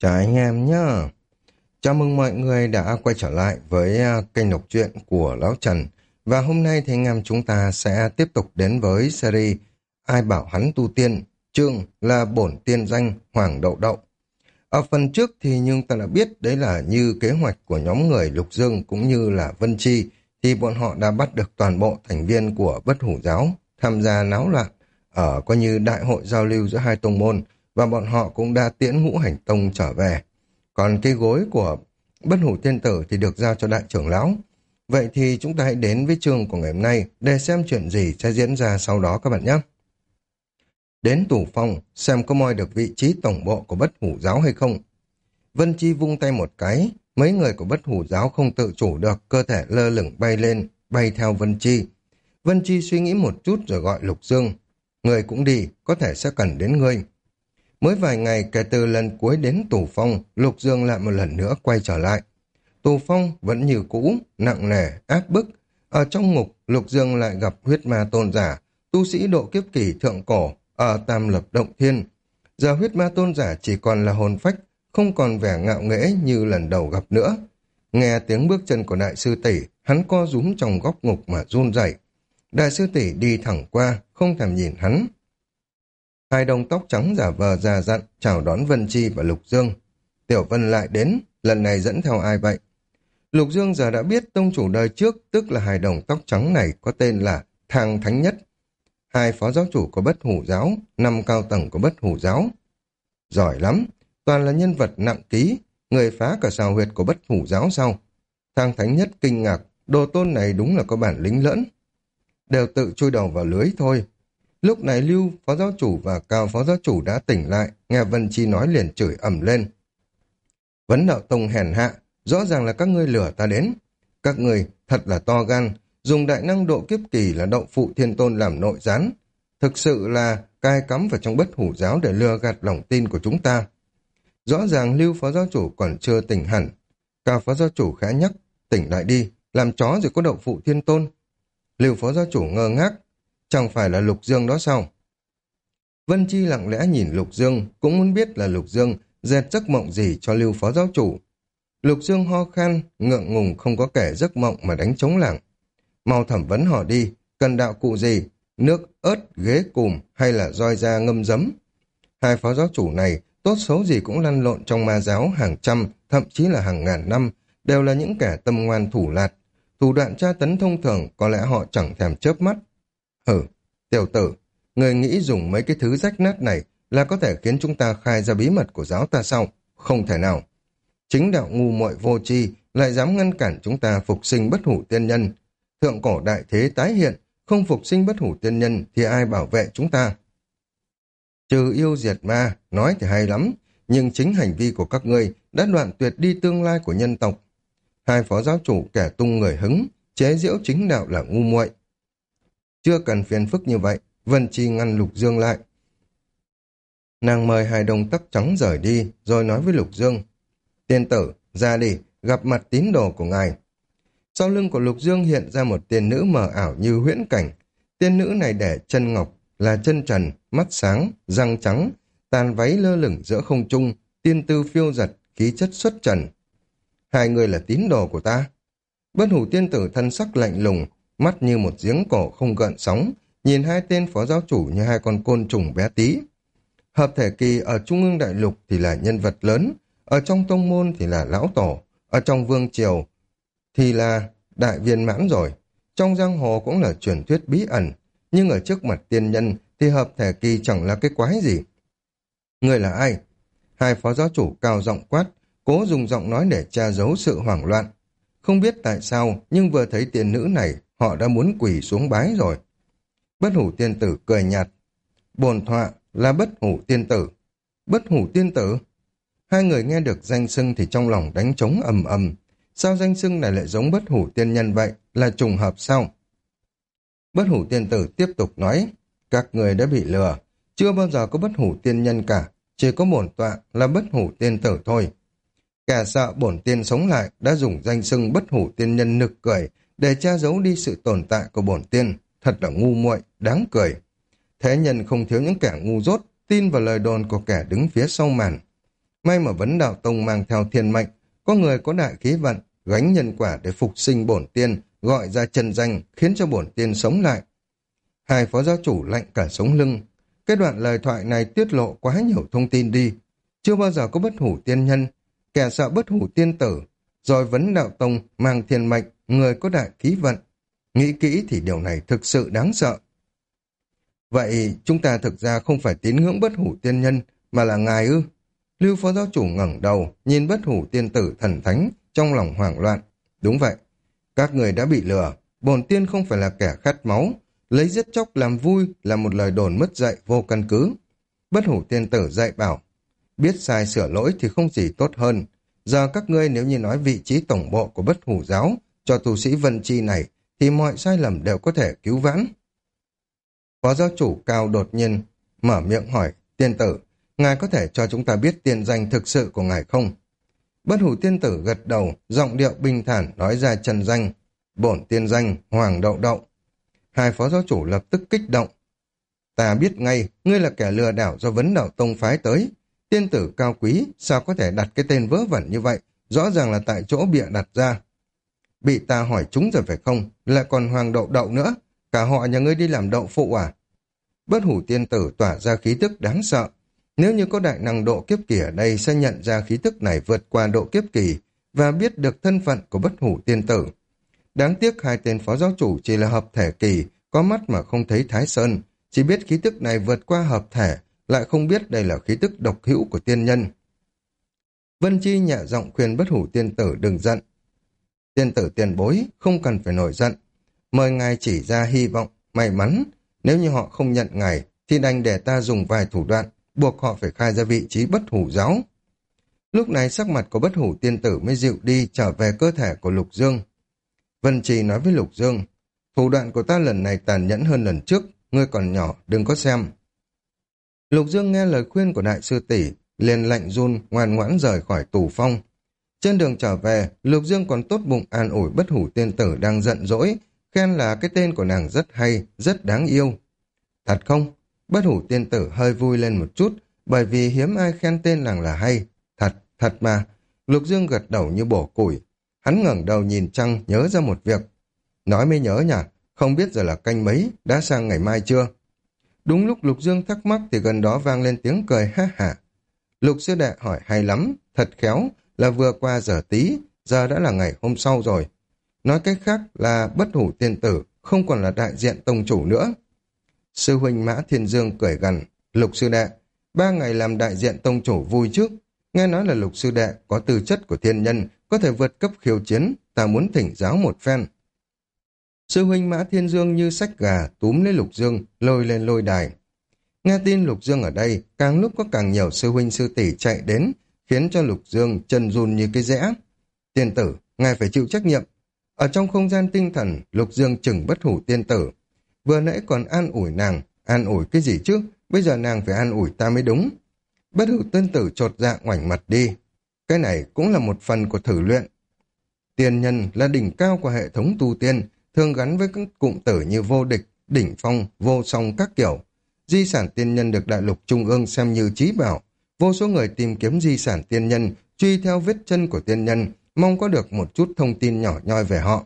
Chào anh em nhá. Chào mừng mọi người đã quay trở lại với kênh đọc truyện của Lão Trần. Và hôm nay thì anh em chúng ta sẽ tiếp tục đến với series Ai bảo hắn tu tiên, chương là bổn tiên danh Hoàng Đậu Đậu. Ở phần trước thì nhưng ta đã biết đấy là như kế hoạch của nhóm người Lục Dương cũng như là Vân Chi, thì bọn họ đã bắt được toàn bộ thành viên của Bất Hủ Giáo tham gia náo loạn ở coi như đại hội giao lưu giữa hai tông môn, và bọn họ cũng đã tiễn Ngũ Hành Tông trở về. Còn cái gối của Bất Hủ Tiên Tử thì được giao cho đại trưởng lão. Vậy thì chúng ta hãy đến với chương của ngày hôm nay để xem chuyện gì sẽ diễn ra sau đó các bạn nhé. Đến Tù Phong xem có moi được vị trí tổng bộ của Bất Hủ Giáo hay không. Vân Chi vung tay một cái, mấy người của Bất Hủ Giáo không tự chủ được, cơ thể lơ lửng bay lên, bay theo Vân Chi. Vân Chi suy nghĩ một chút rồi gọi Lục Dương. Người cũng đi, có thể sẽ cần đến ngươi. Mới vài ngày kể từ lần cuối đến Tù Phong, Lục Dương lại một lần nữa quay trở lại. Tù Phong vẫn như cũ, nặng nề, áp bức. Ở trong ngục, Lục Dương lại gặp huyết ma tôn giả, tu sĩ độ kiếp kỳ thượng cổ, ở Tam Lập Động Thiên. Giờ huyết ma tôn giả chỉ còn là hồn phách, không còn vẻ ngạo nghễ như lần đầu gặp nữa. Nghe tiếng bước chân của đại sư tỷ, hắn co rúm trong góc ngục mà run rẩy. Đại sư tỷ đi thẳng qua, không thèm nhìn hắn. Hai đồng tóc trắng giả vờ già dặn chào đón Vân Chi và Lục Dương. Tiểu Vân lại đến, lần này dẫn theo ai vậy? Lục Dương giờ đã biết tông chủ đời trước, tức là hai đồng tóc trắng này có tên là Thang Thánh Nhất. Hai phó giáo chủ của Bất Hủ Giáo, năm cao tầng của Bất Hủ Giáo. Giỏi lắm, toàn là nhân vật nặng ký, người phá cả sào huyệt của Bất Hủ Giáo sau. Thang Thánh Nhất kinh ngạc, đồ tôn này đúng là có bản lĩnh lẫn. Đều tự chui đầu vào lưới thôi. Lúc này Lưu phó giáo chủ và Cao phó giáo chủ đã tỉnh lại, nghe Vân Chi nói liền chửi ầm lên. Vấn đạo tông hèn hạ, rõ ràng là các ngươi lừa ta đến. Các ngươi thật là to gan, dùng đại năng độ kiếp kỳ là đậu phụ thiên tôn làm nội gián. Thực sự là cai cắm vào trong Bất Hủ Giáo để lừa gạt lòng tin của chúng ta. Rõ ràng Lưu phó giáo chủ còn chưa tỉnh hẳn. Cao phó giáo chủ khẽ nhắc, tỉnh lại đi, làm chó rồi có đậu phụ thiên tôn. Lưu phó giáo chủ ngơ ngác, chẳng phải là Lục Dương đó sao? Vân Chi lặng lẽ nhìn Lục Dương, cũng muốn biết là Lục Dương dệt giấc mộng gì cho Lưu phó giáo chủ. Lục Dương ho khan, ngượng ngùng không có kể giấc mộng mà đánh trống lảng. Mau thẩm vấn họ đi, cần đạo cụ gì? Nước, ớt, ghế cùm hay là roi da ngâm giấm? Hai phó giáo chủ này, tốt xấu gì cũng lăn lộn trong ma giáo hàng trăm, thậm chí là hàng ngàn năm, đều là những kẻ tâm ngoan thủ lạt. Thủ đoạn tra tấn thông thường có lẽ họ chẳng thèm chớp mắt. Hử, tiểu tử, người nghĩ dùng mấy cái thứ rách nát này là có thể khiến chúng ta khai ra bí mật của giáo ta sao? Không thể nào. Chính đạo ngu muội vô tri lại dám ngăn cản chúng ta phục sinh Bất Hủ Tiên Nhân. Thượng cổ đại thế tái hiện, không phục sinh Bất Hủ Tiên Nhân thì ai bảo vệ chúng ta? Trừ yêu diệt ma, nói thì hay lắm, nhưng chính hành vi của các ngươi đã đoạn tuyệt đi tương lai của nhân tộc. Hai phó giáo chủ kẻ tung người hứng, chế giễu chính đạo là ngu muội. Chưa cần phiền phức như vậy, Vân Chi ngăn Lục Dương lại. Nàng mời hai đồng tóc trắng rời đi, rồi nói với Lục Dương. Tiên tử, ra đi, gặp mặt tín đồ của ngài. Sau lưng của Lục Dương hiện ra một tiên nữ mờ ảo như huyễn cảnh. Tiên nữ này để chân ngọc, là chân trần, mắt sáng, răng trắng, tàn váy lơ lửng giữa không trung, tiên tư phiêu giật, khí chất xuất trần. Hai người là tín đồ của ta. Bất Hủ tiên tử thân sắc lạnh lùng, mắt như một giếng cổ không gợn sóng, nhìn hai tên phó giáo chủ như hai con côn trùng bé tí. Hợp thể kỳ ở Trung ương Đại Lục thì là nhân vật lớn, ở trong tông môn thì là lão tổ, ở trong vương triều thì là đại viên mãn rồi. Trong giang hồ cũng là truyền thuyết bí ẩn, nhưng ở trước mặt tiên nhân thì hợp thể kỳ chẳng là cái quái gì. Người là ai? Hai phó giáo chủ cao giọng quát, cố dùng giọng nói để tra giấu sự hoảng loạn. Không biết tại sao, nhưng vừa thấy tiên nữ này, họ đã muốn quỳ xuống bái rồi. Bất Hủ tiên tử cười nhạt. Bổn tọa là Bất Hủ tiên tử. Bất Hủ tiên tử? Hai người nghe được danh xưng thì trong lòng đánh trống ầm ầm. Sao danh xưng này lại giống Bất Hủ tiên nhân vậy? Là trùng hợp sao? Bất Hủ tiên tử tiếp tục nói, các người đã bị lừa. Chưa bao giờ có Bất Hủ tiên nhân cả. Chỉ có bổn tọa là Bất Hủ tiên tử thôi. Kẻ sợ bổn tiên sống lại đã dùng danh xưng Bất Hủ tiên nhân nực cười để che giấu đi sự tồn tại của bổn tiên. Thật là ngu muội, đáng cười. Thế nhân không thiếu những kẻ ngu dốt tin vào lời đồn của kẻ đứng phía sau màn. May mà Vấn Đạo Tông mang theo thiên mệnh, có người có đại khí vận, gánh nhân quả để phục sinh bổn tiên, gọi ra chân danh, khiến cho bổn tiên sống lại. Hai phó giáo chủ lạnh cả sống lưng. Cái đoạn lời thoại này tiết lộ quá nhiều thông tin đi. Chưa bao giờ có bất hủ tiên nhân, kẻ sợ bất hủ tiên tử, rồi Vấn Đạo Tông mang thiên mệnh, người có đại khí vận. Nghĩ kỹ thì điều này thực sự đáng sợ. Vậy chúng ta thực ra không phải tín ngưỡng bất hủ tiên nhân, mà là ngài ư? Lưu phó giáo chủ ngẩng đầu, nhìn bất hủ tiên tử thần thánh, trong lòng hoảng loạn. Đúng vậy, các người đã bị lừa, bổn tiên không phải là kẻ khát máu, lấy giết chóc làm vui là một lời đồn mất dạy vô căn cứ. Bất hủ tiên tử dạy bảo, biết sai sửa lỗi thì không gì tốt hơn. Giờ các ngươi nếu như nói vị trí tổng bộ của bất hủ giáo cho tu sĩ Vân Chi này, thì mọi sai lầm đều có thể cứu vãn. Phó giáo chủ cao đột nhiên mở miệng hỏi, tiên tử, ngài có thể cho chúng ta biết tiền danh thực sự của ngài không? Bất hủ tiên tử gật đầu, giọng điệu bình thản nói ra trần danh, bổn tiên danh Hoàng Đậu Đậu. Hai phó giáo chủ lập tức kích động. Ta biết ngay, ngươi là kẻ lừa đảo do Vấn Đạo Tông phái tới. Tiên tử cao quý, sao có thể đặt cái tên vớ vẩn như vậy? Rõ ràng là tại chỗ bịa đặt ra. Bị ta hỏi trúng rồi phải không? Lại còn Hoàng Đậu Đậu nữa. Cả họ nhà ngươi đi làm đậu phụ à? Bất hủ tiên tử tỏa ra khí tức đáng sợ. Nếu như có đại năng độ kiếp kỳ ở đây sẽ nhận ra khí tức này vượt qua độ kiếp kỳ và biết được thân phận của bất hủ tiên tử. Đáng tiếc hai tên phó giáo chủ chỉ là hợp thể kỳ, có mắt mà không thấy Thái Sơn, chỉ biết khí tức này vượt qua hợp thể, lại không biết đây là khí tức độc hữu của tiên nhân. Vân Chi nhẹ giọng khuyên bất hủ tiên tử đừng giận. Tiên tử tiền bối, không cần phải nổi giận. Mời ngài chỉ ra hy vọng, may mắn. Nếu như họ không nhận ngài, thì đành để ta dùng vài thủ đoạn, buộc họ phải khai ra vị trí bất hủ giáo. Lúc này sắc mặt của bất hủ tiên tử mới dịu đi, trở về cơ thể của Lục Dương. Vân Trì nói với Lục Dương, thủ đoạn của ta lần này tàn nhẫn hơn lần trước, ngươi còn nhỏ, đừng có xem. Lục Dương nghe lời khuyên của đại sư tỷ, liền lạnh run, ngoan ngoãn rời khỏi tù phong. Trên đường trở về, Lục Dương còn tốt bụng an ủi bất hủ tiên tử đang giận dỗi, khen là cái tên của nàng rất hay, rất đáng yêu. Thật không? Bất hủ tiên tử hơi vui lên một chút, bởi vì hiếm ai khen tên nàng là hay. Thật, thật mà. Lục Dương gật đầu như bổ củi. Hắn ngẩng đầu nhìn trăng, nhớ ra một việc. Nói mới nhớ nhỉ, không biết giờ là canh mấy, đã sang ngày mai chưa? Đúng lúc Lục Dương thắc mắc thì gần đó vang lên tiếng cười ha hả. Lục sư đệ hỏi hay lắm, thật khéo, là vừa qua giờ tí, giờ đã là ngày hôm sau rồi. Nói cách khác là bất hủ tiên tử, không còn là đại diện tông chủ nữa. Sư huynh Mã Thiên Dương cười gằn, Lục sư đệ, 3 ngày làm đại diện tông chủ vui trước. Nghe nói là Lục sư đệ có tư chất của thiên nhân, có thể vượt cấp khiêu chiến, ta muốn thỉnh giáo một phen. Sư huynh Mã Thiên Dương như sách gà túm lấy Lục Dương, lôi lên lôi đài. Nghe tin Lục Dương ở đây, càng lúc có càng nhiều sư huynh sư tỷ chạy đến, khiến cho Lục Dương chân run như cái rẽ. Tiên tử, ngài phải chịu trách nhiệm. Ở trong không gian tinh thần, Lục Dương chừng bất hủ tiên tử. Vừa nãy còn an ủi nàng, an ủi cái gì chứ, bây giờ nàng phải an ủi ta mới đúng. Bất hủ tiên tử chột dạ ngoảnh mặt đi. Cái này cũng là một phần của thử luyện. Tiên nhân là đỉnh cao của hệ thống tu tiên, thường gắn với các cụm từ như vô địch, đỉnh phong, vô song các kiểu. Di sản tiên nhân được đại lục trung ương xem như chí bảo. Vô số người tìm kiếm di sản tiên nhân, truy theo vết chân của tiên nhân, mong có được một chút thông tin nhỏ nhoi về họ.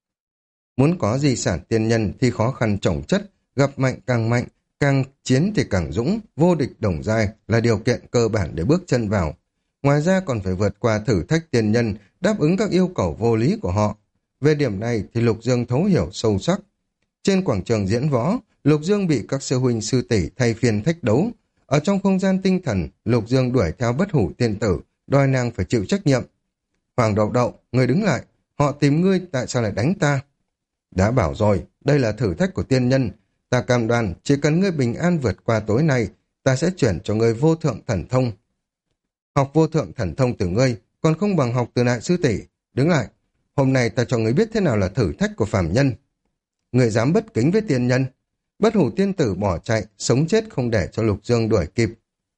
Muốn có di sản tiên nhân thì khó khăn chồng chất, gặp mạnh, càng chiến thì càng dũng, vô địch đồng giai là điều kiện cơ bản để bước chân vào. Ngoài ra còn phải vượt qua thử thách tiên nhân, đáp ứng các yêu cầu vô lý của họ. Về điểm này thì Lục Dương thấu hiểu sâu sắc. Trên quảng trường diễn võ, Lục Dương bị các sư huynh sư tỷ thay phiên thách đấu. Ở trong không gian tinh thần, Lục Dương đuổi theo bất hủ tiên tử, đòi nàng phải chịu trách nhiệm. Hoàng Đậu Đậu, ngươi đứng lại, họ tìm ngươi tại sao lại đánh ta? Đã bảo rồi, đây là thử thách của tiên nhân. Ta cam đoan, chỉ cần ngươi bình an vượt qua tối nay, ta sẽ chuyển cho ngươi vô thượng thần thông. Học vô thượng thần thông từ ngươi, còn không bằng học từ đại sư tỷ. Đứng lại, hôm nay ta cho ngươi biết thế nào là thử thách của phàm nhân. Ngươi dám bất kính với tiên nhân. Bất hủ tiên tử bỏ chạy, sống chết không để cho Lục Dương đuổi kịp.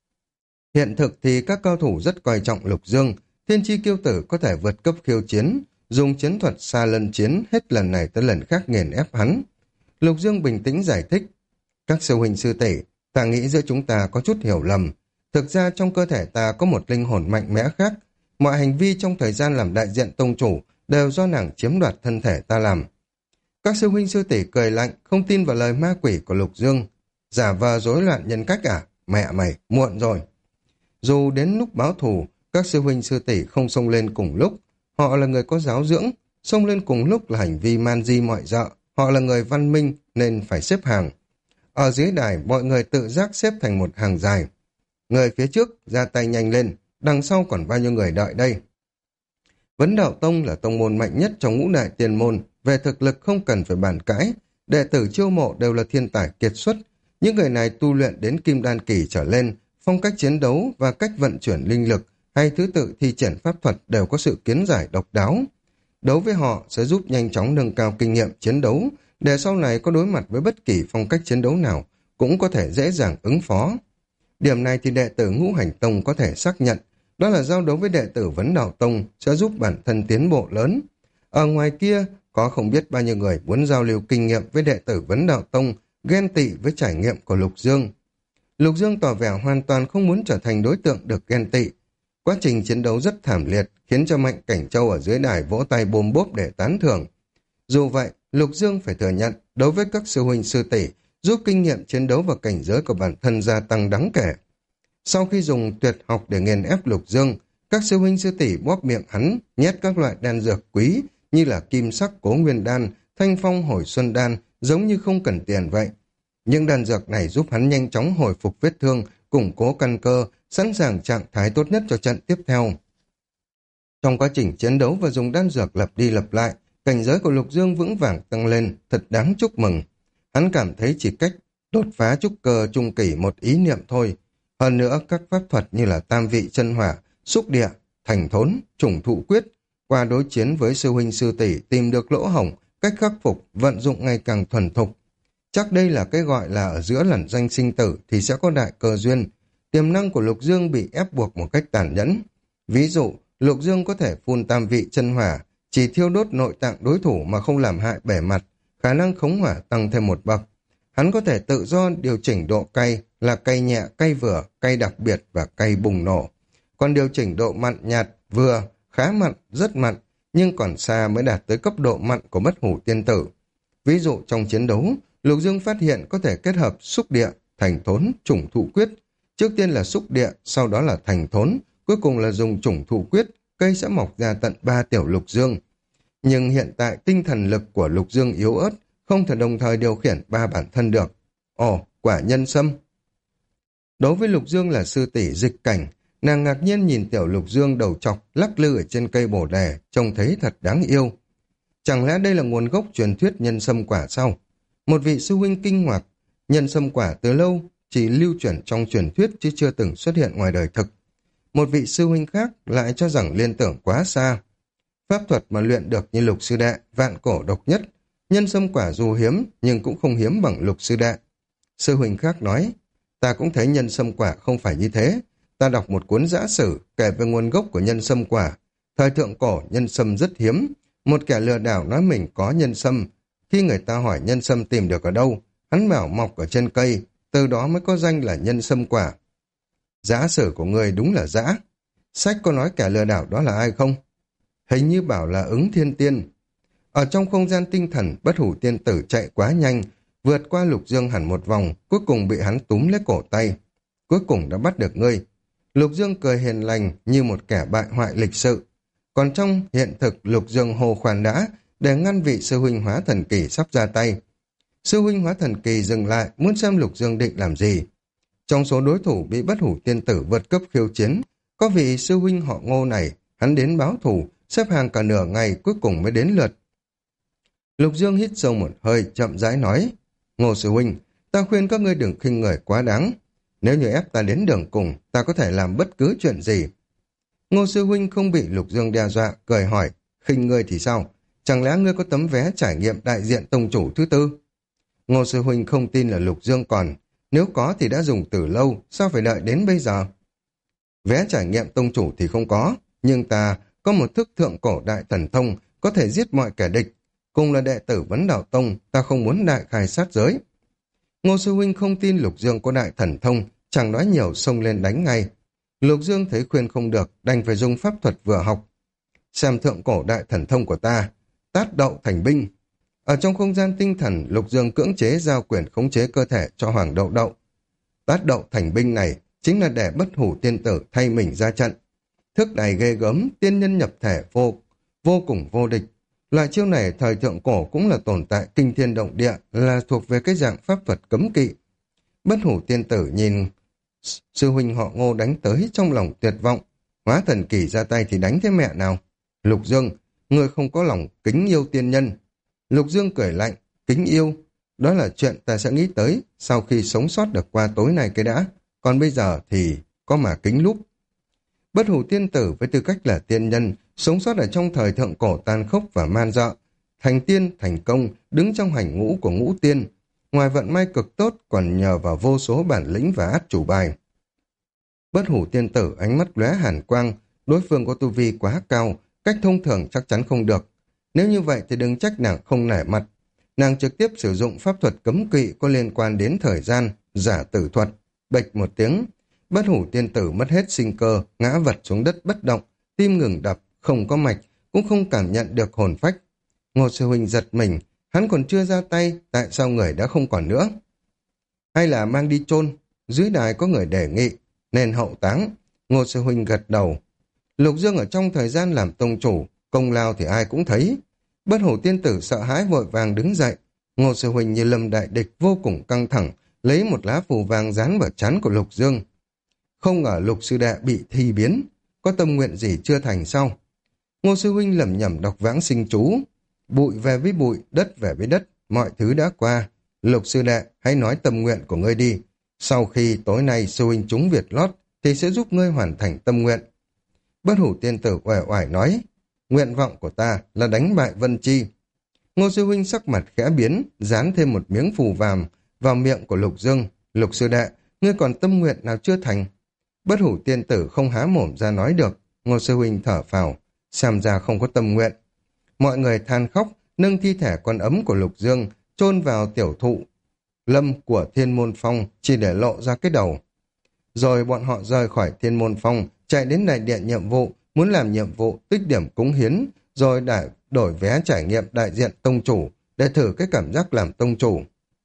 Hiện thực thì các cao thủ rất coi trọng Lục Dương. Thiên chi kiêu tử có thể vượt cấp khiêu chiến, dùng chiến thuật xa lân chiến hết lần này tới lần khác nghiền ép hắn. Lục Dương bình tĩnh giải thích. Các sư huynh sư tỷ, ta nghĩ giữa chúng ta có chút hiểu lầm. Thực ra trong cơ thể ta có một linh hồn mạnh mẽ khác. Mọi hành vi trong thời gian làm đại diện tông chủ đều do nàng chiếm đoạt thân thể ta làm. Các sư huynh sư tỷ cười lạnh, không tin vào lời ma quỷ của Lục Dương. Giả vờ rối loạn nhân cách à? Mẹ mày, muộn rồi. Dù đến lúc báo thù, các sư huynh sư tỷ không xông lên cùng lúc. Họ là người có giáo dưỡng, xông lên cùng lúc là hành vi man di mọi dợ. Họ là người văn minh nên phải xếp hàng. Ở dưới đài, mọi người tự giác xếp thành một hàng dài. Người phía trước ra tay nhanh lên, đằng sau còn bao nhiêu người đợi đây. Vấn Đạo Tông là tông môn mạnh nhất trong ngũ đại tiên môn, về thực lực không cần phải bàn cãi, đệ tử chiêu mộ đều là thiên tài kiệt xuất. Những người này tu luyện đến kim đan kỳ trở lên, phong cách chiến đấu và cách vận chuyển linh lực hay thứ tự thi triển pháp thuật đều có sự kiến giải độc đáo. Đấu với họ sẽ giúp nhanh chóng nâng cao kinh nghiệm chiến đấu, để sau này có đối mặt với bất kỳ phong cách chiến đấu nào cũng có thể dễ dàng ứng phó. Điểm này thì đệ tử Ngũ Hành Tông có thể xác nhận, đó là giao đấu với đệ tử Vấn Đạo Tông sẽ giúp bản thân tiến bộ lớn. Ở ngoài kia, có không biết bao nhiêu người muốn giao lưu kinh nghiệm với đệ tử Vấn Đạo Tông, ghen tị với trải nghiệm của Lục Dương. Lục Dương tỏ vẻ hoàn toàn không muốn trở thành đối tượng được ghen tị. Quá trình chiến đấu rất thảm liệt, khiến cho Mạnh Cảnh Châu ở dưới đài vỗ tay bôm bốp để tán thưởng. Dù vậy, Lục Dương phải thừa nhận, đối với các sư huynh sư tỷ, giúp kinh nghiệm chiến đấu và cảnh giới của bản thân gia tăng đáng kể. Sau khi dùng tuyệt học để nghiền ép Lục Dương, các sư huynh sư tỷ bóp miệng hắn, nhét các loại đan dược quý như là kim sắc cố nguyên đan, thanh phong hồi xuân đan, giống như không cần tiền vậy. Những đan dược này giúp hắn nhanh chóng hồi phục vết thương, củng cố căn cơ, sẵn sàng trạng thái tốt nhất cho trận tiếp theo. Trong quá trình chiến đấu và dùng đan dược lặp đi lặp lại, cảnh giới của Lục Dương vững vàng tăng lên, thật đáng chúc mừng. Hắn cảm thấy chỉ cách đột phá trúc cơ trung kỳ một ý niệm thôi. Hơn nữa, các pháp thuật như là tam vị chân hỏa, xúc địa, thành thốn, trùng thụ quyết, qua đối chiến với sư huynh sư tỷ tìm được lỗ hổng, cách khắc phục, vận dụng ngày càng thuần thục. Chắc đây là cái gọi là ở giữa lẩn danh sinh tử thì sẽ có đại cơ duyên. Tiềm năng của Lục Dương bị ép buộc một cách tàn nhẫn. Ví dụ, Lục Dương có thể phun tam vị chân hỏa, chỉ thiêu đốt nội tạng đối thủ mà không làm hại bề mặt, khả năng khống hỏa tăng thêm một bậc. Hắn có thể tự do điều chỉnh độ cay là cay nhẹ, cay vừa, cay đặc biệt và cay bùng nổ. Còn điều chỉnh độ mặn nhạt, vừa, khá mặn, rất mặn, nhưng còn xa mới đạt tới cấp độ mặn của bất hủ tiên tử. Ví dụ trong chiến đấu, Lục Dương phát hiện có thể kết hợp xúc địa, thành thốn, chủng thụ quyết. Trước tiên là xúc địa, sau đó là thành thốn, cuối cùng là dùng chủng thụ quyết, cây sẽ mọc ra tận 3 tiểu Lục Dương. Nhưng hiện tại tinh thần lực của Lục Dương yếu ớt, không thể đồng thời điều khiển 3 bản thân được. Ồ, quả nhân sâm. Đối với Lục Dương là sư tỷ Dịch Cảnh, nàng ngạc nhiên nhìn tiểu Lục Dương đầu chọc lắc lư ở trên cây bồ đề, trông thấy thật đáng yêu. Chẳng lẽ đây là nguồn gốc truyền thuyết nhân sâm quả sao? Một vị sư huynh kinh ngạc, nhân sâm quả từ lâu chỉ lưu truyền trong truyền thuyết chứ chưa từng xuất hiện ngoài đời thực. Một vị sư huynh khác lại cho rằng liên tưởng quá xa. Pháp thuật mà luyện được như Lục sư đệ, vạn cổ độc nhất. Nhân sâm quả dù hiếm nhưng cũng không hiếm bằng Lục sư đệ. Sư huynh khác nói, ta cũng thấy nhân sâm quả không phải như thế. Ta đọc một cuốn giã sử kể về nguồn gốc của nhân sâm quả. Thời thượng cổ nhân sâm rất hiếm. Một kẻ lừa đảo nói mình có nhân sâm. Khi người ta hỏi nhân sâm tìm được ở đâu, hắn bảo mọc ở trên cây, từ đó mới có danh là nhân sâm quả. Giã sử của người đúng là giã. Sách có nói kẻ lừa đảo đó là ai không? Hình như bảo là Ứng Thiên Tiên. Ở trong không gian tinh thần, bất hủ tiên tử chạy quá nhanh, vượt qua Lục Dương hẳn một vòng, cuối cùng bị hắn túm lấy cổ tay. Cuối cùng đã bắt được ngươi. Lục Dương cười hiền lành như một kẻ bại hoại lịch sự. Còn trong hiện thực, Lục Dương hồ khoan đã để ngăn vị sư huynh hóa thần kỳ sắp ra tay. Sư huynh hóa thần kỳ dừng lại, muốn xem Lục Dương định làm gì. Trong số đối thủ bị bất hủ tiên tử vượt cấp khiêu chiến, có vị sư huynh họ Ngô này, hắn đến báo thù, xếp hàng cả nửa ngày cuối cùng mới đến lượt. Lục Dương hít sâu một hơi, chậm rãi nói, Ngô sư huynh, ta khuyên các ngươi đừng khinh người quá đáng. Nếu như ép ta đến đường cùng, ta có thể làm bất cứ chuyện gì. Ngô sư huynh không bị Lục Dương đe dọa, cười hỏi, khinh ngươi thì sao? Chẳng lẽ ngươi có tấm vé trải nghiệm đại diện tông chủ thứ tư? Ngô sư huynh không tin là Lục Dương còn, nếu có thì đã dùng từ lâu, sao phải đợi đến bây giờ? Vé trải nghiệm tông chủ thì không có, nhưng ta có một thức thượng cổ đại thần thông, có thể giết mọi kẻ địch. Cùng là đệ tử Vấn Đạo Tông, ta không muốn đại khai sát giới. Ngô sư huynh không tin Lục Dương có đại thần thông, chẳng nói nhiều xông lên đánh ngay. Lục Dương thấy khuyên không được, đành phải dùng pháp thuật vừa học. Xem thượng cổ đại thần thông của ta, tát đậu thành binh. Ở trong không gian tinh thần, Lục Dương cưỡng chế giao quyền khống chế cơ thể cho Hoàng Đậu Đậu. Tát đậu thành binh này chính là để Bất Hủ tiên tử thay mình ra trận. Thức này ghê gớm, tiên nhân nhập thể vô cùng vô địch. Loại chiêu này thời thượng cổ cũng là tồn tại kinh thiên động địa, là thuộc về cái dạng pháp thuật cấm kỵ. Bất Hủ tiên tử nhìn sư huynh họ Ngô đánh tới trong lòng tuyệt vọng. Hóa thần kỳ ra tay thì đánh thế mẹ nào. Lục Dương, ngươi không có lòng kính yêu tiên nhân. Lục Dương cười lạnh, kính yêu. Đó là chuyện ta sẽ nghĩ tới sau khi sống sót được qua tối nay cái đã. Còn bây giờ thì có mà kính lúc. Bất Hủ tiên tử với tư cách là tiên nhân, sống sót ở trong thời thượng cổ tàn khốc và man dợ. Thành tiên, thành công, đứng trong hành ngũ của ngũ tiên. Ngoài vận may cực tốt còn nhờ vào vô số bản lĩnh và át chủ bài. Bất Hủ tiên tử ánh mắt lóe hàn quang, đối phương có tu vi quá cao, cách thông thường chắc chắn không được. Nếu như vậy thì đừng trách nàng không nể mặt. Nàng trực tiếp sử dụng pháp thuật cấm kỵ có liên quan đến thời gian, giả tử thuật. Bệch một tiếng, Bất Hủ tiên tử mất hết sinh cơ, ngã vật xuống đất bất động, tim ngừng đập, không có mạch, cũng không cảm nhận được hồn phách. Ngô sư huynh giật mình, hắn còn chưa ra tay, tại sao người đã không còn nữa? Hay là mang đi chôn? Dưới đài có người đề nghị, nên hậu táng. Ngô sư huynh gật đầu. Lục Dương ở trong thời gian làm tông chủ, công lao thì ai cũng thấy. Bất Hủ tiên tử sợ hãi vội vàng đứng dậy. Ngô sư huynh như lâm đại địch vô cùng căng thẳng, lấy một lá phù vàng dán vào trán của Lục Dương. Không ngờ Lục sư đệ bị thi biến, có tâm nguyện gì chưa thành sao? Ngô sư huynh lẩm nhẩm đọc vãng sinh chú. Bụi về với bụi, đất về với đất, mọi thứ đã qua. Lục sư đệ, hãy nói tâm nguyện của ngươi đi. Sau khi tối nay sư huynh trúng Việt lót, thì sẽ giúp ngươi hoàn thành tâm nguyện. Bất Hủ tiên tử uể oải nói, nguyện vọng của ta là đánh bại Vân Chi. Ngô sư huynh sắc mặt khẽ biến, dán thêm một miếng phù vàng vào miệng của Lục Dương. Lục sư đệ, ngươi còn tâm nguyện nào chưa thành? Bất Hủ tiên tử không há mồm ra nói được. Ngô sư huynh thở phào, xem ra không có tâm nguyện. Mọi người than khóc, nâng thi thể con ấm của Lục Dương chôn vào tiểu thụ lâm của Thiên Môn Phong, chỉ để lộ ra cái đầu. Rồi bọn họ rời khỏi Thiên Môn Phong, chạy đến đại điện nhiệm vụ, muốn làm nhiệm vụ tích điểm cúng hiến, rồi đổi vé trải nghiệm đại diện tông chủ để thử cái cảm giác làm tông chủ.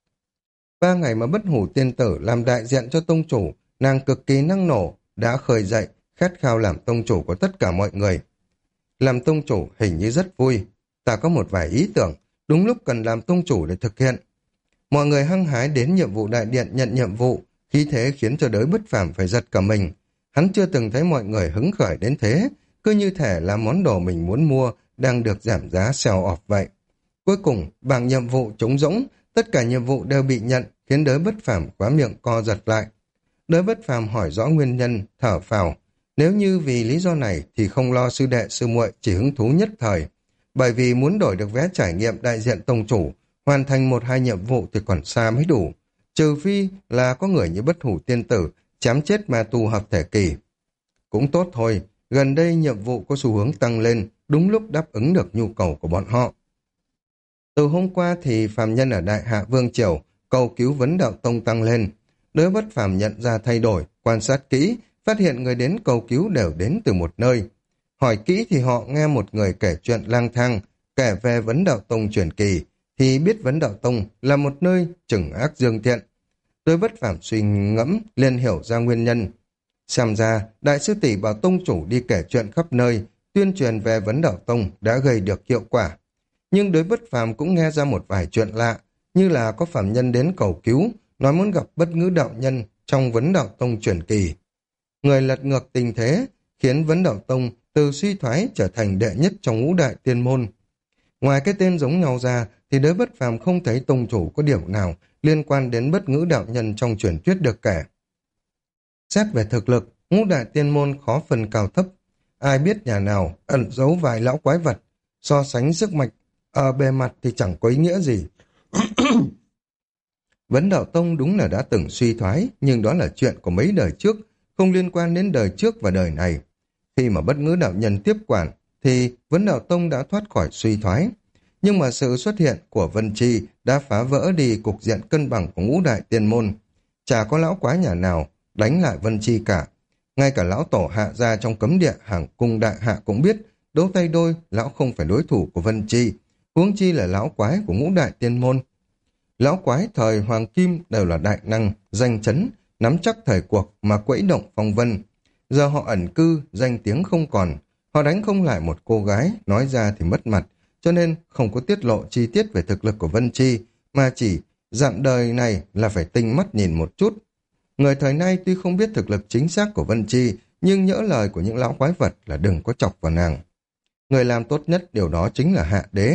3 ngày mà Bất Hủ tiên tử làm đại diện cho tông chủ, nàng cực kỳ năng nổ, đã khơi dậy khát khao làm tông chủ của tất cả mọi người. Làm tông chủ hình như rất vui, ta có một vài ý tưởng, đúng lúc cần làm tông chủ để thực hiện. Mọi người hăng hái đến nhiệm vụ đại điện nhận nhiệm vụ, khí thế khiến cho Đới Bất Phàm phải giật cả mình. Hắn chưa từng thấy mọi người hứng khởi đến thế, cứ như thể là món đồ mình muốn mua đang được giảm giá sell off vậy. Cuối cùng, bảng nhiệm vụ trống rỗng, tất cả nhiệm vụ đều bị nhận, khiến Đới Bất Phàm khóa miệng co giật lại. Đới Bất Phàm hỏi rõ nguyên nhân, thở phào. Nếu như vì lý do này thì không lo sư đệ sư muội chỉ hứng thú nhất thời. Bởi vì muốn đổi được vé trải nghiệm đại diện tông chủ, hoàn thành 1-2 nhiệm vụ thì còn xa mới đủ. Trừ phi là có người như Bất Hủ tiên tử, chém chết ma tu hợp thể kỳ. Cũng tốt thôi, gần đây nhiệm vụ có xu hướng tăng lên, đúng lúc đáp ứng được nhu cầu của bọn họ. Từ hôm qua thì phàm nhân ở Đại Hạ Vương Triều cầu cứu vấn đạo tông tăng lên. Đới Bất Phàm nhận ra thay đổi, quan sát kỹ, phát hiện người đến cầu cứu đều đến từ một nơi. Hỏi kỹ thì họ nghe một người kể chuyện lang thang, kể về vấn đạo tông truyền kỳ, thì biết vấn đạo tông là một nơi trừng ác dương thiện. Đới Bất Phàm suy ngẫm, liền hiểu ra nguyên nhân. Xem ra, đại sư tỷ bảo tông chủ đi kể chuyện khắp nơi, tuyên truyền về vấn đạo tông đã gây được hiệu quả. Nhưng Đới Bất Phàm cũng nghe ra một vài chuyện lạ, như là có phàm nhân đến cầu cứu, nói muốn gặp Bất Ngữ đạo nhân trong vấn đạo tông truyền kỳ. Người lật ngược tình thế, khiến vấn đạo tông từ suy thoái trở thành đệ nhất trong ngũ đại tiên môn. Ngoài cái tên giống nhau ra, thì Đới Bất Phàm không thấy tông chủ có điểm nào liên quan đến Bất Ngữ đạo nhân trong truyền thuyết được kể. Xét về thực lực, ngũ đại tiên môn khó phân cao thấp. Ai biết nhà nào ẩn giấu vài lão quái vật, so sánh sức mạnh ở bề mặt thì chẳng có ý nghĩa gì. Vấn đạo tông đúng là đã từng suy thoái, nhưng đó là chuyện của mấy đời trước, không liên quan đến đời trước và đời này. Khi mà Bất Ngữ đạo nhân tiếp quản, thì Vấn đạo tông đã thoát khỏi suy thoái. Nhưng mà sự xuất hiện của Vân Chi đã phá vỡ đi cục diện cân bằng của ngũ đại tiên môn. Chả có lão quái nhà nào đánh lại Vân Chi cả. Ngay cả lão tổ Hạ gia trong cấm địa hàng cung đại hạ cũng biết, đấu tay đôi, lão không phải đối thủ của Vân Chi, huống chi là lão quái của ngũ đại tiên môn. Lão quái thời Hoàng Kim đều là đại năng, danh chấn, nắm chắc thời cuộc mà quẫy động phong vân. Giờ họ ẩn cư, danh tiếng không còn, họ đánh không lại một cô gái, nói ra thì mất mặt, cho nên không có tiết lộ chi tiết về thực lực của Vân Chi, mà chỉ dặn đời này là phải tinh mắt nhìn một chút. Người thời nay tuy không biết thực lực chính xác của Vân Chi, nhưng nhỡ lời của những lão quái vật là đừng có chọc vào nàng. Người làm tốt nhất điều đó chính là Hạ Đế.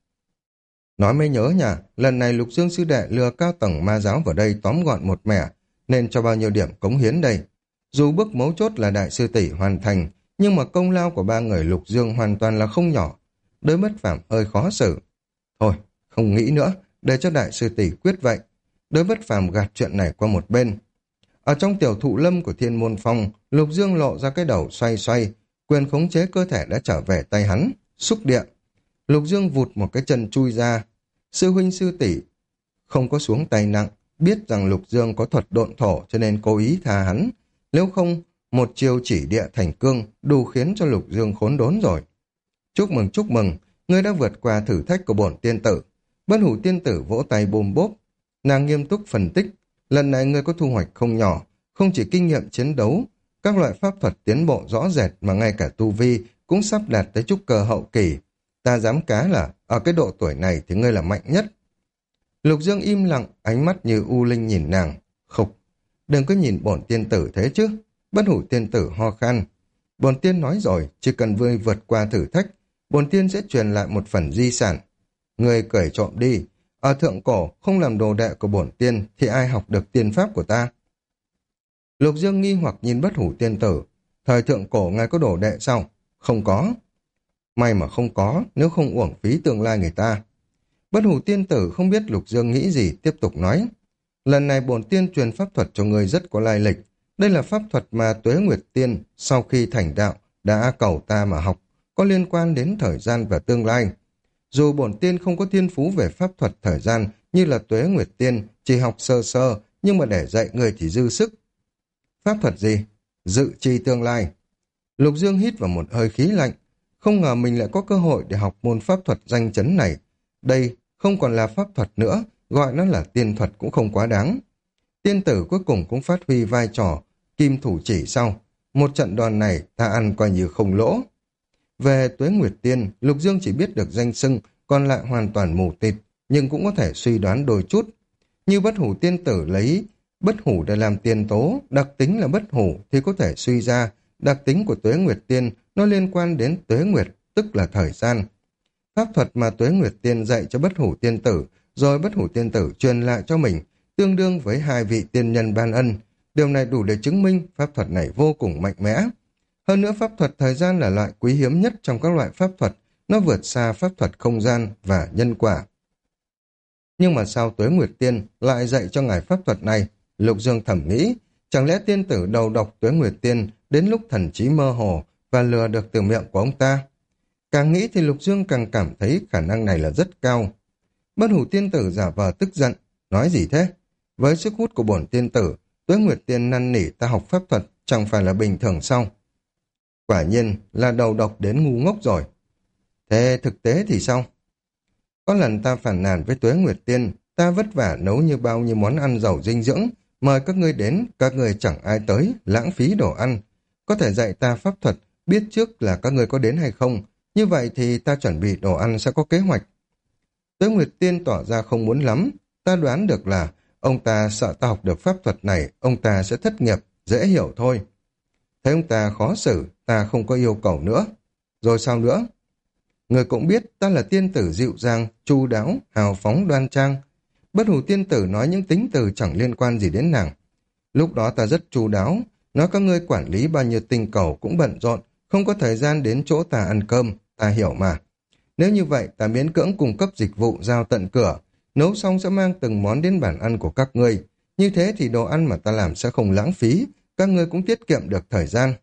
Nói mới nhớ nha, lần này Lục Dương sư đệ lừa cao tầng ma giáo vào đây tóm gọn một mẻ, nên cho bao nhiêu điểm cống hiến đây. Dù bước mấu chốt là đại sư tỷ hoàn thành, nhưng mà công lao của ba người Lục Dương hoàn toàn là không nhỏ. Đôi Bất Phàm hơi khó xử. Thôi, không nghĩ nữa, để cho đại sư tỷ quyết vậy. Đôi Bất Phàm gạt chuyện này qua một bên. Ở trong tiểu thụ lâm của Thiên Môn Phong, Lục Dương lộ ra cái đầu xoay xoay, quyền khống chế cơ thể đã trở về tay hắn, xúc địa. Lục Dương vụt một cái chân chui ra. Sư huynh sư tỷ không có xuống tay nặng, biết rằng Lục Dương có thuật độn thổ cho nên cố ý tha hắn. Nếu không, một chiêu chỉ địa thành cương đủ khiến cho Lục Dương khốn đốn rồi. Chúc mừng, ngươi đã vượt qua thử thách của bổn tiên tử. Bất Hủ tiên tử vỗ tay bôm bốp. Nàng nghiêm túc phân tích, lần này ngươi có thu hoạch không nhỏ, không chỉ kinh nghiệm chiến đấu, các loại pháp thuật tiến bộ rõ rệt mà ngay cả tu vi cũng sắp đạt tới trúc cơ hậu kỳ. Ta dám cá là ở cái độ tuổi này thì ngươi là mạnh nhất. Lục Dương im lặng, ánh mắt như u linh nhìn nàng. Khục, đừng có nhìn bổn tiên tử thế chứ. Bất Hủ tiên tử ho khan. Bổn tiên nói rồi, chỉ cần ngươi vượt qua thử thách, bổn tiên sẽ truyền lại một phần di sản. Ngươi cởi trộm đi. Ở thượng cổ, không làm đồ đệ của bổn tiên thì ai học được tiên pháp của ta? Lục Dương nghi hoặc nhìn Bất Hủ tiên tử. Thời thượng cổ ngài có đồ đệ sao? Không có. May mà không có, nếu không uổng phí tương lai người ta. Bất Hủ tiên tử không biết Lục Dương nghĩ gì, tiếp tục nói. Lần này bổn tiên truyền pháp thuật cho người rất có lai lịch. Đây là pháp thuật mà Tuế Nguyệt Tiên sau khi thành đạo đã cầu ta mà học, có liên quan đến thời gian và tương lai. Dù bổn tiên không có thiên phú về pháp thuật thời gian như là Tuế Nguyệt Tiên, chỉ học sơ sơ, nhưng mà để dạy người thì dư sức. Pháp thuật gì? Dự chi tương lai. Lục Dương hít vào một hơi khí lạnh. Không ngờ mình lại có cơ hội để học môn pháp thuật danh chấn này. Đây không còn là pháp thuật nữa, gọi nó là tiên thuật cũng không quá đáng. Tiên tử cuối cùng cũng phát huy vai trò kim thủ chỉ sau. Một trận đòn này ta ăn coi như không lỗ. Về Tuế Nguyệt Tiên, Lục Dương chỉ biết được danh xưng, còn lại hoàn toàn mù tịt, nhưng cũng có thể suy đoán đôi chút. Như Bất Hủ tiên tử lấy Bất Hủ để làm tiền tố, đặc tính là Bất Hủ thì có thể suy ra đặc tính của Tuế Nguyệt Tiên nó liên quan đến Tuế Nguyệt, tức là thời gian. Pháp thuật mà Tuế Nguyệt Tiên dạy cho Bất Hủ tiên tử, rồi Bất Hủ tiên tử truyền lại cho mình, tương đương với hai vị tiên nhân ban ân. Điều này đủ để chứng minh pháp thuật này vô cùng mạnh mẽ. Hơn nữa pháp thuật thời gian là loại quý hiếm nhất trong các loại pháp thuật, nó vượt xa pháp thuật không gian và nhân quả. Nhưng mà sao Tuế Nguyệt Tiên lại dạy cho ngài pháp thuật này? Lục Dương thẩm nghĩ, chẳng lẽ tiên tử đầu độc Tuế Nguyệt Tiên đến lúc thần trí mơ hồ và lừa được từ miệng của ông ta? Càng nghĩ thì Lục Dương càng cảm thấy khả năng này là rất cao. Bất Hủ tiên tử giả vờ tức giận, nói gì thế? Với sức hút của bổn tiên tử, Tuế Nguyệt Tiên năn nỉ ta học pháp thuật chẳng phải là bình thường sao? Quả nhiên là đầu độc đến ngu ngốc rồi. Thế thực tế thì sao? Có lần ta phản nàn với Tuế Nguyệt Tiên, ta vất vả nấu như bao nhiêu món ăn giàu dinh dưỡng, mời các ngươi đến, các ngươi chẳng ai tới, lãng phí đồ ăn. Có thể dạy ta pháp thuật, biết trước là các ngươi có đến hay không, như vậy thì ta chuẩn bị đồ ăn sẽ có kế hoạch. Tuế Nguyệt Tiên tỏ ra không muốn lắm, ta đoán được là ông ta sợ ta học được pháp thuật này, ông ta sẽ thất nghiệp, dễ hiểu thôi. Thấy ông ta khó xử, ta không có yêu cầu nữa. Rồi sao nữa? Người cũng biết ta là tiên tử dịu dàng, chu đáo, hào phóng đoan trang. Bất Hủ tiên tử nói những tính từ chẳng liên quan gì đến nàng. Lúc đó ta rất chu đáo, nói các ngươi quản lý bao nhiêu tinh cầu cũng bận rộn, không có thời gian đến chỗ ta ăn cơm, ta hiểu mà. Nếu như vậy, ta miễn cưỡng cung cấp dịch vụ giao tận cửa, nấu xong sẽ mang từng món đến bàn ăn của các ngươi. Như thế thì đồ ăn mà ta làm sẽ không lãng phí, các ngươi cũng tiết kiệm được thời gian.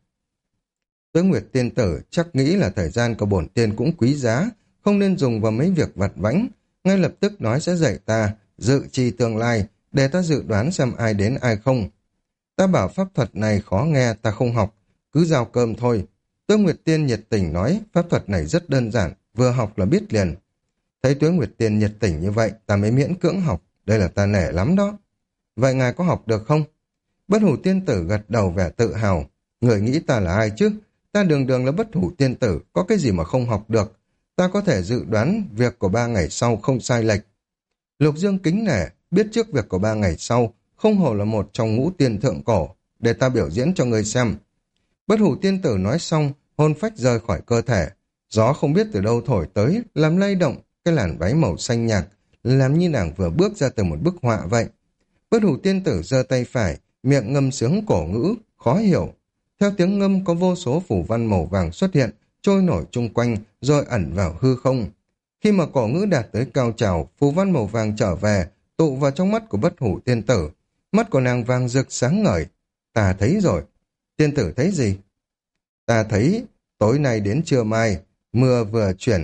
Tuế Nguyệt tiên tử chắc nghĩ là thời gian của bổn tiên cũng quý giá, không nên dùng vào mấy việc vặt vãnh, ngay lập tức nói sẽ dạy ta dự chi tương lai, để ta dự đoán xem ai đến ai không. Ta bảo pháp thuật này khó nghe, ta không học, cứ giao cơm thôi. Tuế Nguyệt Tiên nhiệt tình nói, pháp thuật này rất đơn giản, vừa học là biết liền. Thấy Tuế Nguyệt Tiên nhiệt tình như vậy, ta mới miễn cưỡng học, đây là ta nể lắm đó. Vậy ngài có học được không? Bất hủ tiên tử gật đầu vẻ tự hào. Người nghĩ ta là ai chứ? Ta đường đường là bất hủ tiên tử, có cái gì mà không học được? Ta có thể dự đoán việc của 3 ngày sau không sai lệch. Lục Dương kính nể, biết trước việc của 3 ngày sau, không hổ là một trong ngũ tiên thượng cổ, để ta biểu diễn cho ngươi xem. Bất hủ tiên tử nói xong, hồn phách rời khỏi cơ thể. Gió không biết từ đâu thổi tới, làm lay động cái làn váy màu xanh nhạt, làm như nàng vừa bước ra từ một bức họa vậy. Bất hủ tiên tử giơ tay phải, miệng ngâm sướng cổ ngữ, khó hiểu. Theo tiếng ngâm có vô số phủ văn màu vàng xuất hiện, trôi nổi chung quanh, rồi ẩn vào hư không. Khi mà cổ ngữ đạt tới cao trào, phù văn màu vàng trở về, tụ vào trong mắt của bất hủ tiên tử. Mắt của nàng vàng rực sáng ngời. Ta thấy rồi. Tiên tử thấy gì? Ta thấy tối nay đến trưa mai, mưa vừa chuyển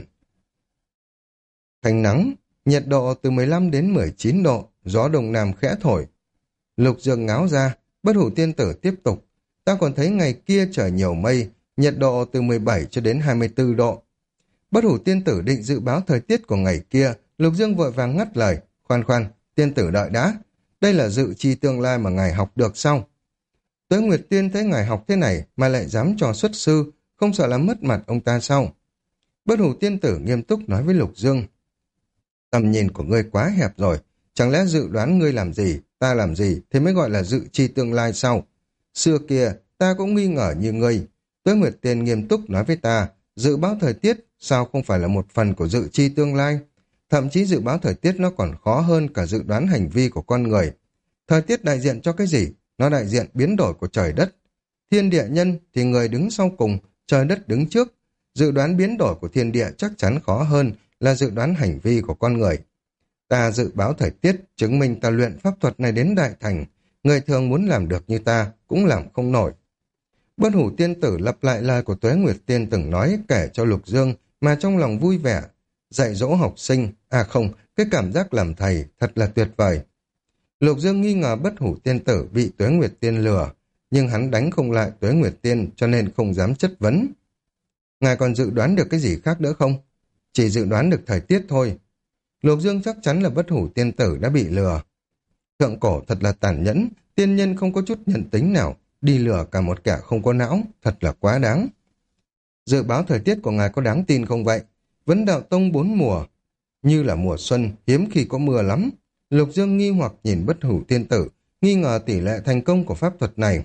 thành nắng, nhiệt độ từ 15 đến 19 độ, gió đông nam khẽ thổi. Lục Dương ngáo ra, bất hủ tiên tử tiếp tục. Ta còn thấy ngày kia trời nhiều mây, nhiệt độ từ 17 cho đến 24 độ. Bất hủ tiên tử định dự báo thời tiết của ngày kia, Lục Dương vội vàng ngắt lời. Khoan khoan, tiên tử đợi đã. Đây là dự chi tương lai mà ngài học được sao? Tuế Nguyệt Tiên thấy ngài học thế này mà lại dám cho xuất sư, không sợ làm mất mặt ông ta sao? Bất hủ tiên tử nghiêm túc nói với Lục Dương. Tầm nhìn của ngươi quá hẹp rồi, chẳng lẽ dự đoán ngươi làm gì, ta làm gì thì mới gọi là dự chi tương lai sao? Xưa kia, ta cũng nghi ngờ như ngươi. Tuế Nguyệt Tiên nghiêm túc nói với ta, dự báo thời tiết sao không phải là một phần của dự chi tương lai? Thậm chí dự báo thời tiết nó còn khó hơn cả dự đoán hành vi của con người. Thời tiết đại diện cho cái gì? Nó đại diện biến đổi của trời đất. Thiên địa nhân thì người đứng sau cùng, trời đất đứng trước. Dự đoán biến đổi của thiên địa chắc chắn khó hơn là dự đoán hành vi của con người. Ta dự báo thời tiết, chứng minh ta luyện pháp thuật này đến đại thành. Người thường muốn làm được như ta, cũng làm không nổi. Bất hủ tiên tử lặp lại lời của Tuế Nguyệt Tiên từng nói kể cho Lục Dương, mà trong lòng vui vẻ. Dạy dỗ học sinh, không, cái cảm giác làm thầy thật là tuyệt vời. Lục Dương nghi ngờ bất hủ tiên tử bị Tuế Nguyệt Tiên lừa, nhưng hắn đánh không lại Tuế Nguyệt Tiên cho nên không dám chất vấn. Ngài còn dự đoán được cái gì khác nữa không? Chỉ dự đoán được thời tiết thôi. Lục Dương chắc chắn là bất hủ tiên tử đã bị lừa. Thượng cổ thật là tàn nhẫn, tiên nhân không có chút nhân tính nào, đi lừa cả một kẻ không có não, thật là quá đáng. Dự báo thời tiết của ngài có đáng tin không vậy? Vấn đạo tông 4 mùa, như là mùa xuân, hiếm khi có mưa lắm. Lục Dương nghi hoặc nhìn bất hủ tiên tử, nghi ngờ tỷ lệ thành công của pháp thuật này.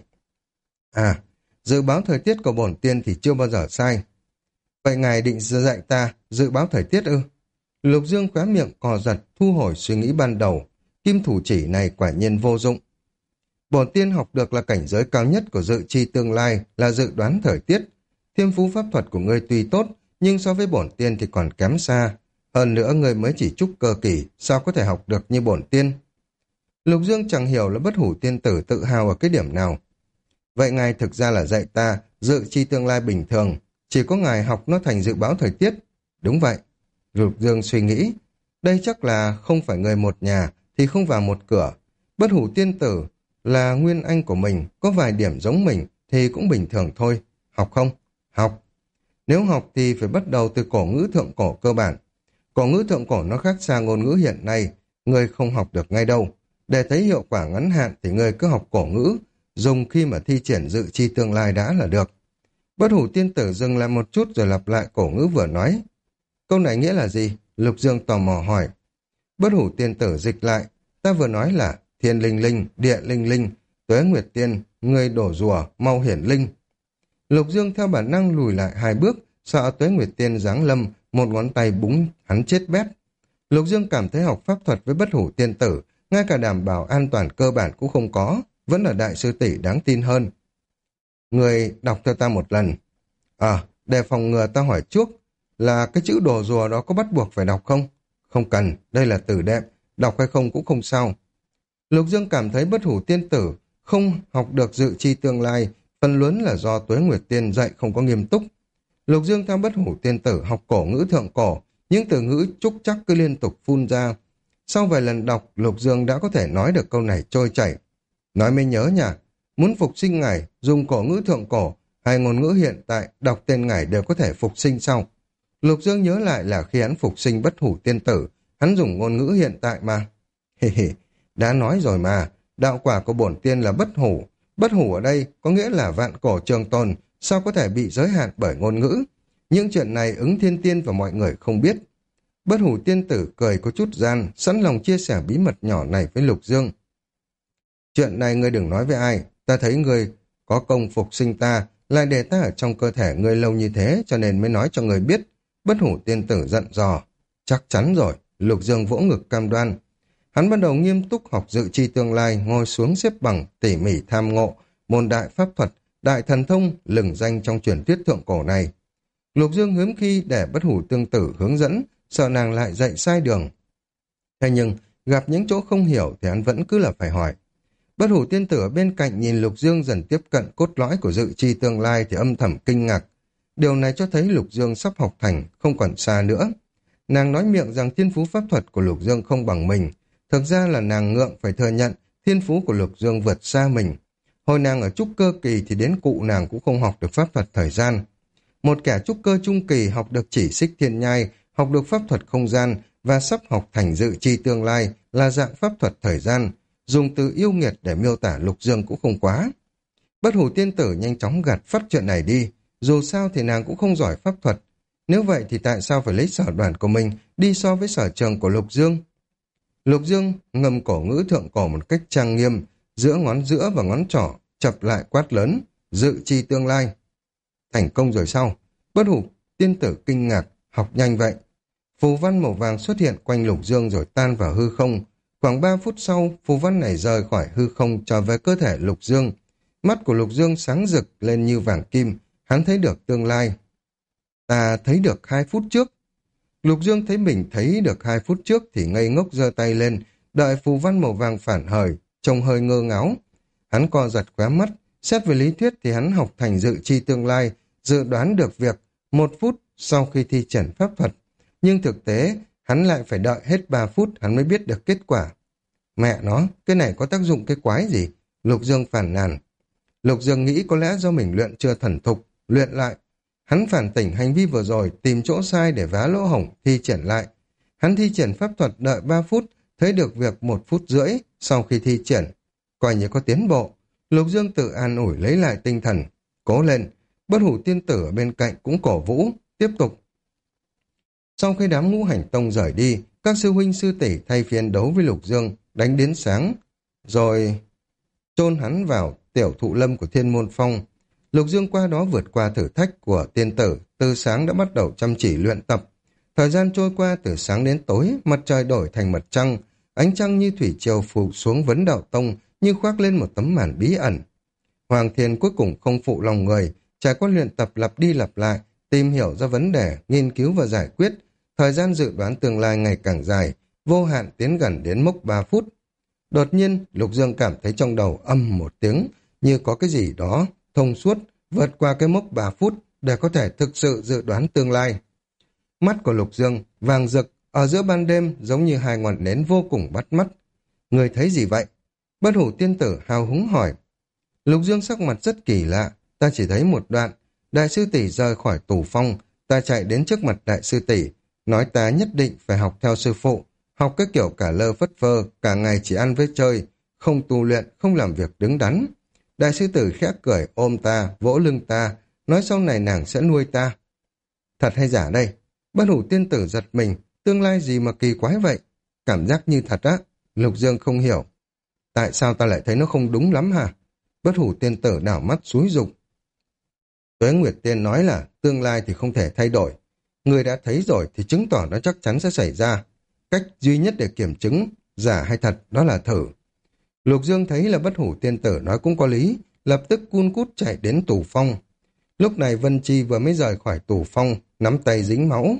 Dự báo thời tiết của bổn tiên thì chưa bao giờ sai. Vậy ngài định dạy ta dự báo thời tiết ư? Lục Dương khóe miệng cò giật, thu hồi suy nghĩ ban đầu. Kim thủ chỉ này quả nhiên vô dụng. Bổn tiên học được là cảnh giới cao nhất của dự chi tương lai, là dự đoán thời tiết. Thiên phú pháp thuật của ngươi tuy tốt, nhưng so với bổn tiên thì còn kém xa. Hơn nữa ngươi mới chỉ trúc cơ kỳ, sao có thể học được như bổn tiên? Lục Dương chẳng hiểu là bất hủ tiên tử tự hào ở cái điểm nào. Vậy ngài thực ra là dạy ta dự chi tương lai bình thường, chỉ có ngài học nó thành dự báo thời tiết. Đúng vậy. Lục Dương suy nghĩ, đây chắc là không phải người một nhà thì không vào một cửa. Bất hủ tiên tử là nguyên anh của mình, có vài điểm giống mình thì cũng bình thường thôi. Học không? Học. Nếu học thì phải bắt đầu từ cổ ngữ thượng cổ cơ bản. Cổ ngữ thượng cổ nó khác xa ngôn ngữ hiện nay, ngươi không học được ngay đâu. Để thấy hiệu quả ngắn hạn thì ngươi cứ học cổ ngữ, dùng khi mà thi triển dự chi tương lai đã là được. Bất hủ tiên tử dừng lại một chút rồi lặp lại cổ ngữ vừa nói. Câu này nghĩa là gì? Lục Dương tò mò hỏi. Bất hủ tiên tử dịch lại, ta vừa nói là thiên linh linh, địa linh linh, Tuế Nguyệt Tiên, ngươi đổ rùa, mau hiển linh. Lục Dương theo bản năng lùi lại 2 bước, sợ Tuế Nguyệt Tiên giáng lâm, một ngón tay búng hắn chết bét. Lục Dương cảm thấy học pháp thuật với bất hủ tiên tử, ngay cả đảm bảo an toàn cơ bản cũng không có, vẫn là đại sư tỷ đáng tin hơn. Người đọc cho ta một lần. Để phòng ngừa ta hỏi trước, là cái chữ đồ rùa đó có bắt buộc phải đọc không? Không cần, đây là từ đệm, đọc hay không cũng không sao. Lục Dương cảm thấy bất hủ tiên tử không học được dự chi tương lai, phần lớn là do Tuế Nguyệt Tiên dạy không có nghiêm túc. Lục Dương theo bất hủ tiên tử học cổ ngữ thượng cổ, những từ ngữ trúc chắc cứ liên tục phun ra. Sau vài lần đọc, Lục Dương đã có thể nói được câu này trôi chảy. Nói mới nhớ nhỉ, muốn phục sinh ngài, dùng cổ ngữ thượng cổ hay ngôn ngữ hiện tại, đọc tên ngài đều có thể phục sinh sau. Lục Dương nhớ lại là khi hắn phục sinh bất hủ tiên tử, hắn dùng ngôn ngữ hiện tại mà. Hì hì, đã nói rồi mà, đạo quả của bổn tiên là bất hủ. Bất hủ ở đây có nghĩa là vạn cổ trường tồn, sao có thể bị giới hạn bởi ngôn ngữ. Những chuyện này ứng thiên tiên và mọi người không biết. Bất hủ tiên tử cười có chút gian, sẵn lòng chia sẻ bí mật nhỏ này với Lục Dương. Chuyện này ngươi đừng nói với ai, ta thấy ngươi có công phục sinh ta, lại để ta ở trong cơ thể ngươi lâu như thế cho nên mới nói cho ngươi biết. Bất hủ tiên tử giận dò. Chắc chắn rồi, Lục Dương vỗ ngực cam đoan. Hắn bắt đầu nghiêm túc học dự chi tương lai, ngồi xuống xếp bằng, tỉ mỉ tham ngộ, môn đại pháp thuật, đại thần thông, lừng danh trong truyền thuyết thượng cổ này. Lục Dương hiếm khi để bất hủ tương tử hướng dẫn, sợ nàng lại dạy sai đường. Thế nhưng, gặp những chỗ không hiểu thì hắn vẫn cứ là phải hỏi. Bất hủ tiên tử ở bên cạnh nhìn Lục Dương dần tiếp cận cốt lõi của dự chi tương lai thì âm thầm kinh ngạc. Điều này cho thấy Lục Dương sắp học thành, không còn xa nữa. Nàng nói miệng rằng thiên phú pháp thuật của Lục Dương không bằng mình. Thực ra là nàng ngượng phải thừa nhận thiên phú của Lục Dương vượt xa mình. Hồi nàng ở trúc cơ kỳ thì đến cụ nàng cũng không học được pháp thuật thời gian. Một kẻ trúc cơ trung kỳ học được chỉ xích thiên nhai, học được pháp thuật không gian và sắp học thành dự chi tương lai là dạng pháp thuật thời gian. Dùng từ yêu nghiệt để miêu tả Lục Dương cũng không quá. Bất hủ tiên tử nhanh chóng gạt phắt chuyện này đi. Dù sao thì nàng cũng không giỏi pháp thuật. Nếu vậy thì tại sao phải lấy sở đoàn của mình đi so với sở trường của Lục Dương? Lục Dương ngâm cổ ngữ thượng cổ một cách trang nghiêm, giữa ngón giữa và ngón trỏ chập lại quát lớn, dự chi tương lai. Thành công rồi sao? Bất hủ tiên tử kinh ngạc, học nhanh vậy. Phù văn màu vàng xuất hiện quanh Lục Dương rồi tan vào hư không. Khoảng 3 phút sau, phù văn này rời khỏi hư không trở về cơ thể Lục Dương. Mắt của Lục Dương sáng rực lên như vàng kim, hắn thấy được tương lai. Ta thấy được 2 phút trước. Lục Dương thấy mình thấy được 2 phút trước thì ngây ngốc giơ tay lên, đợi phù văn màu vàng phản hời, trông hơi ngơ ngáo. Hắn co giật khóe mắt, xét về lý thuyết thì hắn học thành dự chi tương lai, dự đoán được việc 1 phút sau khi thi triển pháp thuật. Nhưng thực tế, hắn lại phải đợi hết 3 phút hắn mới biết được kết quả. Mẹ nó, cái này có tác dụng cái quái gì? Lục Dương phản nàn. Lục Dương nghĩ có lẽ do mình luyện chưa thần thục, luyện lại. Hắn phản tỉnh hành vi vừa rồi, tìm chỗ sai để vá lỗ hổng, thi triển lại. Hắn thi triển pháp thuật đợi 3 phút, thấy được việc 1 phút rưỡi sau khi thi triển. Coi như có tiến bộ. Lục Dương tự an ủi lấy lại tinh thần. Cố lên, bất hủ tiên tử ở bên cạnh cũng cổ vũ, tiếp tục. Sau khi đám ngũ hành tông rời đi, các sư huynh sư tỷ thay phiên đấu với Lục Dương, đánh đến sáng, rồi chôn hắn vào tiểu thụ lâm của Thiên Môn Phong. Lục Dương qua đó vượt qua thử thách của tiên tử, từ sáng đã bắt đầu chăm chỉ luyện tập. Thời gian trôi qua từ sáng đến tối, mặt trời đổi thành mặt trăng, ánh trăng như thủy triều phủ xuống vấn đạo tông, như khoác lên một tấm màn bí ẩn. Hoàng Thiên cuối cùng không phụ lòng người, trải qua luyện tập lặp đi lặp lại, tìm hiểu ra vấn đề, nghiên cứu và giải quyết. Thời gian dự đoán tương lai ngày càng dài, vô hạn tiến gần đến mốc 3 phút. Đột nhiên, Lục Dương cảm thấy trong đầu âm một tiếng, như có cái gì đó thông suốt, vượt qua cái mốc 3 phút để có thể thực sự dự đoán tương lai. Mắt của Lục Dương vàng rực, ở giữa ban đêm giống như 2 ngọn nến vô cùng bắt mắt. Người thấy gì vậy? Bất hủ tiên tử hào hứng hỏi. Lục Dương sắc mặt rất kỳ lạ, ta chỉ thấy một đoạn. Đại sư tỷ rời khỏi tù phong, ta chạy đến trước mặt đại sư tỷ, nói ta nhất định phải học theo sư phụ, học cái kiểu cả lơ phất phơ, cả ngày chỉ ăn với chơi, không tu luyện, không làm việc đứng đắn. Đại sư tử khẽ cười ôm ta, vỗ lưng ta, nói sau này nàng sẽ nuôi ta. Thật hay giả đây? Bất hủ tiên tử giật mình, tương lai gì mà kỳ quái vậy? Cảm giác như thật á. Lục Dương không hiểu. Tại sao ta lại thấy nó không đúng lắm hả? Bất hủ tiên tử đảo mắt xúi dục. Tuế Nguyệt Tiên nói là tương lai thì không thể thay đổi. Người đã thấy rồi thì chứng tỏ nó chắc chắn sẽ xảy ra. Cách duy nhất để kiểm chứng giả hay thật đó là thử. Lục Dương thấy là bất hủ tiên tử nói cũng có lý, lập tức cun cút chạy đến tù phong. Lúc này Vân Chi vừa mới rời khỏi tù phong, nắm tay dính máu.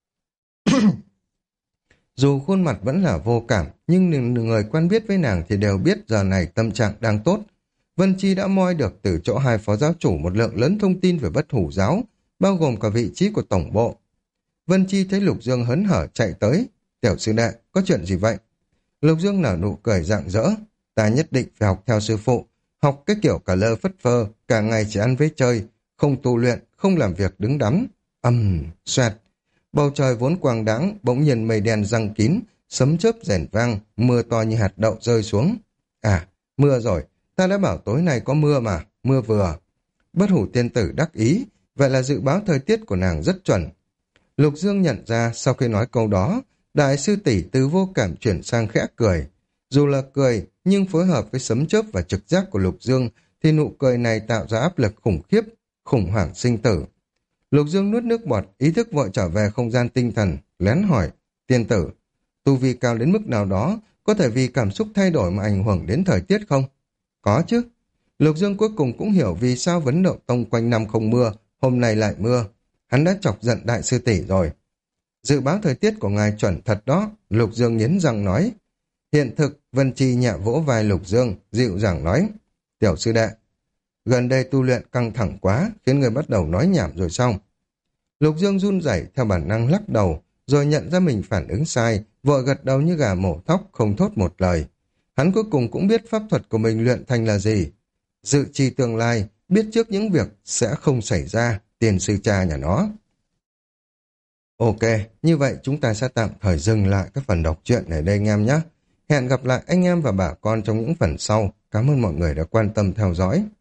Dù khuôn mặt vẫn là vô cảm, nhưng người quen biết với nàng thì đều biết giờ này tâm trạng đang tốt. Vân Chi đã moi được từ chỗ 2 phó giáo chủ một lượng lớn thông tin về bất hủ giáo, bao gồm cả vị trí của tổng bộ. Vân Chi thấy Lục Dương hớn hở chạy tới. Tiểu sư đệ, có chuyện gì vậy? Lục Dương nở nụ cười rạng rỡ. Ta nhất định phải học theo sư phụ, Học cái kiểu cả lơ phất phơ, cả ngày chỉ ăn với chơi, không tu luyện, không làm việc đứng đắn. Xoẹt. Bầu trời vốn quang đãng, bỗng nhiên mây đen giăng kín, sấm chớp rền vang, mưa to như hạt đậu rơi xuống. À, mưa rồi, ta đã bảo tối nay có mưa mà, mưa vừa. Bất hủ tiên tử đắc ý, vậy là dự báo thời tiết của nàng rất chuẩn. Lục Dương nhận ra sau khi nói câu đó, đại sư tỷ từ vô cảm chuyển sang khẽ cười. Dù là cười, nhưng phối hợp với sấm chớp và trực giác của Lục Dương, thì nụ cười này tạo ra áp lực khủng khiếp, khủng hoảng sinh tử. Lục Dương nuốt nước bọt, ý thức vội trở về không gian tinh thần, lén hỏi, tiên tử, tu vi cao đến mức nào đó, có thể vì cảm xúc thay đổi mà ảnh hưởng đến thời tiết không? Có chứ. Lục Dương cuối cùng cũng hiểu vì sao Vấn Đậu Tông quanh năm không mưa, hôm nay lại mưa. Hắn đã chọc giận đại sư tỷ rồi. Dự báo thời tiết của ngài chuẩn thật đó, Lục Dương nghiến răng nói. Hiện thực, Vân Chi nhẹ vỗ vai Lục Dương, dịu dàng nói. Tiểu sư đệ, gần đây tu luyện căng thẳng quá, khiến người bắt đầu nói nhảm rồi xong. Lục Dương run rẩy theo bản năng lắc đầu, rồi nhận ra mình phản ứng sai, vội gật đầu như gà mổ thóc, không thốt một lời. Hắn cuối cùng cũng biết pháp thuật của mình luyện thành là gì. Dự chi tương lai, biết trước những việc sẽ không xảy ra, tiền sư cha nhà nó. Ok, như vậy chúng ta sẽ tạm thời dừng lại các phần đọc truyện ở đây anh em nhé. Hẹn gặp lại anh em và bà con trong những phần sau. Cảm ơn mọi người đã quan tâm theo dõi.